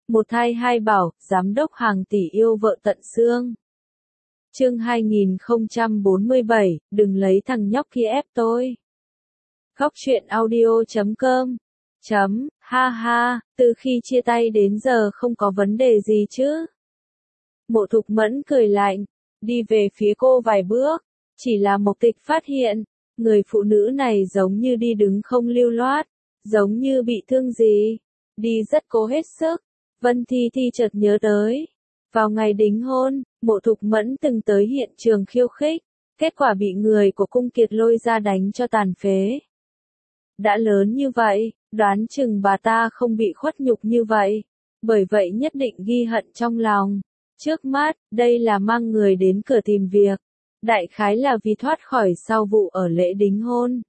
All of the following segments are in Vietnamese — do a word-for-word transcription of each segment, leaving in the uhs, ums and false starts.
Một thai hai bảo, giám đốc hàng tỷ yêu vợ tận xương. Chương hai nghìn không trăm bốn mươi bảy, đừng lấy thằng nhóc kia ép tôi. Góc truyện audio chấm com. Chấm, ha ha, từ khi chia tay đến giờ không có vấn đề gì chứ. Mộ Thục Mẫn cười lạnh, đi về phía cô vài bước, chỉ là Mộc Tịch phát hiện, người phụ nữ này giống như đi đứng không lưu loát, giống như bị thương gì, đi rất cố hết sức. Vân Thi Thi chợt nhớ tới, vào ngày đính hôn, Mộ Thục Mẫn từng tới hiện trường khiêu khích, kết quả bị người của Cung Kiệt lôi ra đánh cho tàn phế. Đã lớn như vậy, đoán chừng bà ta không bị khuất nhục như vậy, bởi vậy nhất định ghi hận trong lòng. Trước mắt, đây là mang người đến cửa tìm việc, đại khái là vì thoát khỏi sau vụ ở lễ đính hôn.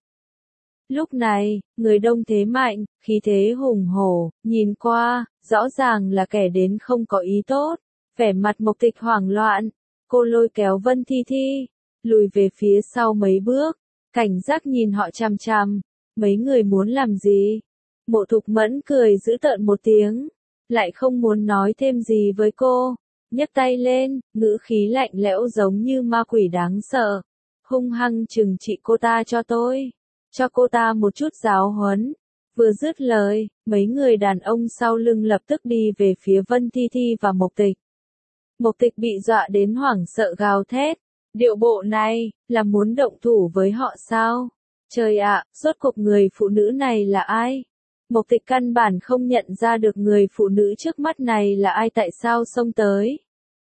Lúc này, người đông thế mạnh, khí thế hùng hổ, nhìn qua, rõ ràng là kẻ đến không có ý tốt, vẻ mặt Mộc Tịch hoảng loạn, cô lôi kéo Vân Thi Thi, lùi về phía sau mấy bước, cảnh giác nhìn họ chằm chằm, mấy người muốn làm gì? Mộ Thục Mẫn cười giễu tợn một tiếng, lại không muốn nói thêm gì với cô, nhấc tay lên, ngữ khí lạnh lẽo giống như ma quỷ đáng sợ, hung hăng trừng trị cô ta cho tôi. Cho cô ta một chút giáo huấn. Vừa dứt lời, mấy người đàn ông sau lưng lập tức đi về phía Vân Thi Thi và Mộc Tịch. Mộc Tịch bị dọa đến hoảng sợ gào thét. Điệu bộ này, là muốn động thủ với họ sao? Trời ạ, rốt cuộc người phụ nữ này là ai? Mộc Tịch căn bản không nhận ra được người phụ nữ trước mắt này là ai tại sao xông tới.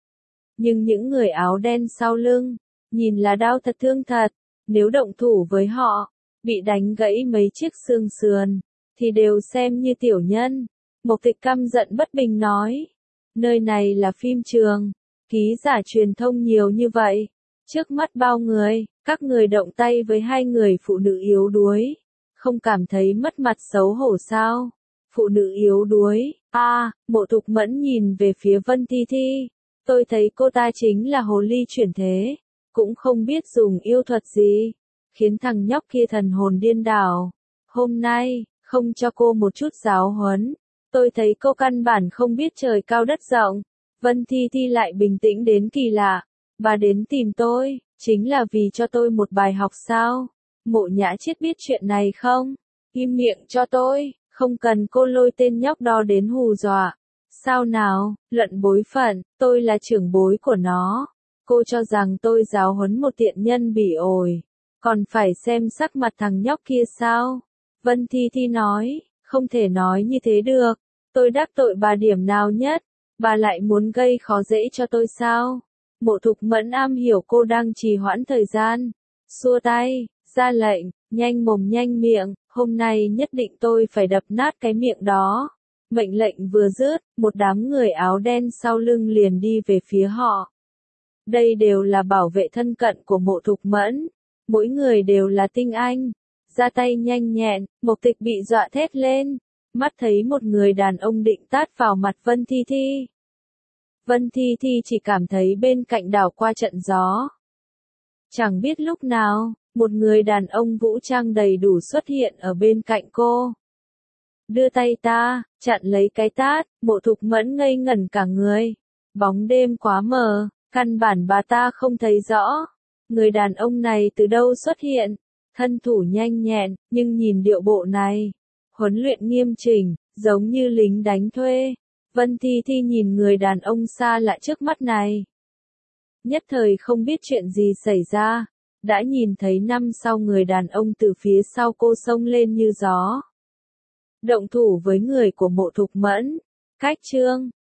Nhưng những người áo đen sau lưng, nhìn là đau thật thương thật, nếu động thủ với họ, bị đánh gãy mấy chiếc xương sườn, thì đều xem như tiểu nhân. Mộc Tịch căm giận bất bình nói, nơi này là phim trường, ký giả truyền thông nhiều như vậy, trước mắt bao người, các người động tay với hai người phụ nữ yếu đuối, không cảm thấy mất mặt xấu hổ sao? Phụ nữ yếu đuối, a, à, Mộ Thục Mẫn nhìn về phía Vân Thi Thi, tôi thấy cô ta chính là hồ ly chuyển thế, cũng không biết dùng yêu thuật gì, khiến thằng nhóc kia thần hồn điên đảo. Hôm nay, không cho cô một chút giáo huấn, tôi thấy cô căn bản không biết trời cao đất rộng. Vân Thi Thi lại bình tĩnh đến kỳ lạ, bà đến tìm tôi, chính là vì cho tôi một bài học sao? Mộ Nhã Chiết biết chuyện này không? Im miệng cho tôi, không cần cô lôi tên nhóc đó đến hù dọa. Sao nào, luận bối phận, tôi là trưởng bối của nó. Cô cho rằng tôi giáo huấn một tiện nhân bỉ ổi, còn phải xem sắc mặt thằng nhóc kia sao? Vân Thi Thi nói, không thể nói như thế được, tôi đắc tội bà điểm nào nhất, bà lại muốn gây khó dễ cho tôi sao? Mộ Thục Mẫn am hiểu cô đang trì hoãn thời gian, xua tay, ra lệnh, nhanh mồm nhanh miệng, hôm nay nhất định tôi phải đập nát cái miệng đó. Mệnh lệnh vừa dứt, một đám người áo đen sau lưng liền đi về phía họ. Đây đều là bảo vệ thân cận của Mộ Thục Mẫn, mỗi người đều là tinh anh, ra tay nhanh nhẹn. Mộc Tịch bị dọa thét lên, mắt thấy một người đàn ông định tát vào mặt Vân Thi Thi. Vân Thi Thi chỉ cảm thấy bên cạnh đảo qua trận gió. Chẳng biết lúc nào, một người đàn ông vũ trang đầy đủ xuất hiện ở bên cạnh cô. Đưa tay ta, chặn lấy cái tát. Mộ Thục Mẫn ngây ngẩn cả người. Bóng đêm quá mờ, căn bản bà ta không thấy rõ. Người đàn ông này từ đâu xuất hiện, thân thủ nhanh nhẹn, nhưng nhìn điệu bộ này, huấn luyện nghiêm chỉnh, giống như lính đánh thuê. Vân Thi Thi nhìn người đàn ông xa lạ trước mắt này. Nhất thời không biết chuyện gì xảy ra, đã nhìn thấy năm sau người đàn ông từ phía sau cô xông lên như gió. Động thủ với người của Mộ Thục Mẫn, cách chương.